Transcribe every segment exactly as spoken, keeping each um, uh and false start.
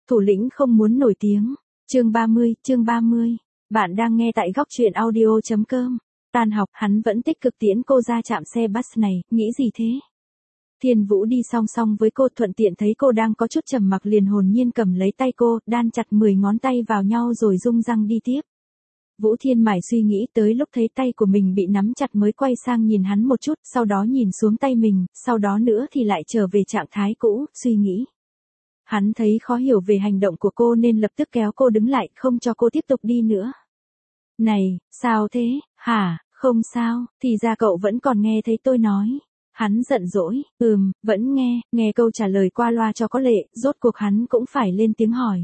Thủ lĩnh không muốn nổi tiếng. Chương ba mươi, chương ba mươi. Bạn đang nghe tại góc truyện audio chấm com. Tan học, hắn vẫn tích cực tiễn cô ra trạm xe bus này, nghĩ gì thế? Thiên Vũ đi song song với cô, thuận tiện thấy cô đang có chút trầm mặc liền hồn nhiên cầm lấy tay cô, đan chặt mười ngón tay vào nhau rồi rung răng đi tiếp. Vũ Thiên mải suy nghĩ tới lúc thấy tay của mình bị nắm chặt mới quay sang nhìn hắn một chút, sau đó nhìn xuống tay mình, sau đó nữa thì lại trở về trạng thái cũ, suy nghĩ. Hắn thấy khó hiểu về hành động của cô nên lập tức kéo cô đứng lại, không cho cô tiếp tục đi nữa. Này, sao thế, hả, không sao, thì ra cậu vẫn còn nghe thấy tôi nói. Hắn giận dỗi, ừm, vẫn nghe, nghe câu trả lời qua loa cho có lệ, rốt cuộc hắn cũng phải lên tiếng hỏi.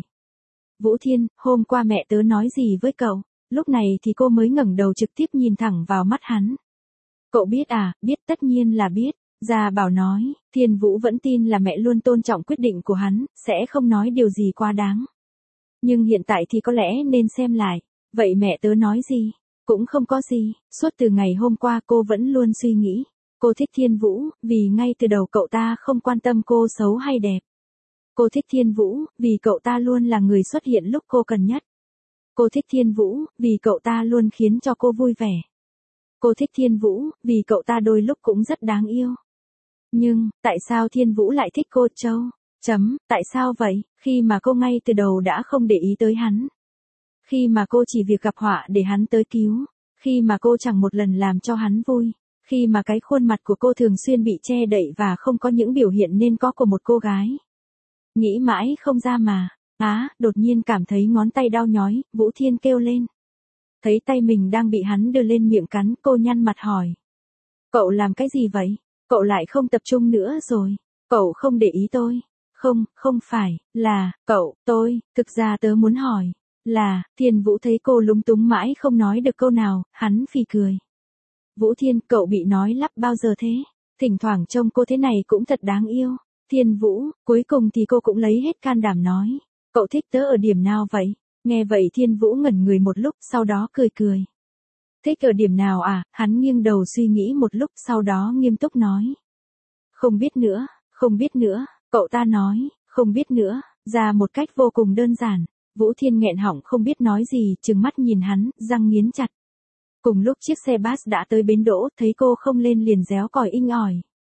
Vũ Thiên, hôm qua mẹ tớ nói gì với cậu? Lúc này thì cô mới ngẩng đầu trực tiếp nhìn thẳng vào mắt hắn. Cậu biết à, biết, tất nhiên là biết. Gia Bảo nói, Thiên Vũ vẫn tin là mẹ luôn tôn trọng quyết định của hắn, sẽ không nói điều gì quá đáng. Nhưng hiện tại thì có lẽ nên xem lại. Vậy mẹ tớ nói gì? Cũng không có gì, suốt từ ngày hôm qua cô vẫn luôn suy nghĩ. Cô thích Thiên Vũ, vì ngay từ đầu cậu ta không quan tâm cô xấu hay đẹp. Cô thích Thiên Vũ, vì cậu ta luôn là người xuất hiện lúc cô cần nhất. Cô thích Thiên Vũ, vì cậu ta luôn khiến cho cô vui vẻ. Cô thích Thiên Vũ, vì cậu ta đôi lúc cũng rất đáng yêu. Nhưng, tại sao Thiên Vũ lại thích cô Châu? Chấm, tại sao vậy, khi mà cô ngay từ đầu đã không để ý tới hắn? Khi mà cô chỉ việc gặp họa để hắn tới cứu? Khi mà cô chẳng một lần làm cho hắn vui? Khi mà cái khuôn mặt của cô thường xuyên bị che đậy và không có những biểu hiện nên có của một cô gái? Nghĩ mãi không ra mà. Á, đột nhiên cảm thấy ngón tay đau nhói, Vũ Thiên kêu lên. Thấy tay mình đang bị hắn đưa lên miệng cắn, cô nhăn mặt hỏi. Cậu làm cái gì vậy? Cậu lại không tập trung nữa rồi. Cậu không để ý tôi. Không, không phải, là, cậu, tôi, thực ra tớ muốn hỏi. Là, Thiên Vũ thấy cô lúng túng mãi không nói được câu nào, hắn phì cười. Vũ Thiên, cậu bị nói lắp bao giờ thế? Thỉnh thoảng trông cô thế này cũng thật đáng yêu. Thiên Vũ, cuối cùng thì cô cũng lấy hết can đảm nói. Cậu thích tớ ở điểm nào vậy? Nghe vậy Thiên Vũ ngẩn người một lúc, sau đó cười cười. Thích ở điểm nào à? Hắn nghiêng đầu suy nghĩ một lúc, sau đó nghiêm túc nói. Không biết nữa, không biết nữa, cậu ta nói, không biết nữa, ra một cách vô cùng đơn giản. Vũ Thiên nghẹn họng không biết nói gì, trừng mắt nhìn hắn, răng nghiến chặt. Cùng lúc chiếc xe bus đã tới bến đỗ, thấy cô không lên liền réo còi inh ỏi.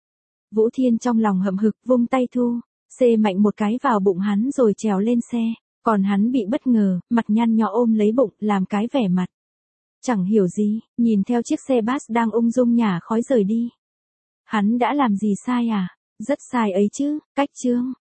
Vũ Thiên trong lòng hậm hực, vung tay thu, xê mạnh một cái vào bụng hắn rồi trèo lên xe, còn hắn bị bất ngờ, mặt nhăn nhó ôm lấy bụng, làm cái vẻ mặt. Chẳng hiểu gì, nhìn theo chiếc xe bus đang ung dung nhả khói rời đi. Hắn đã làm gì sai à? Rất sai ấy chứ, cách chương.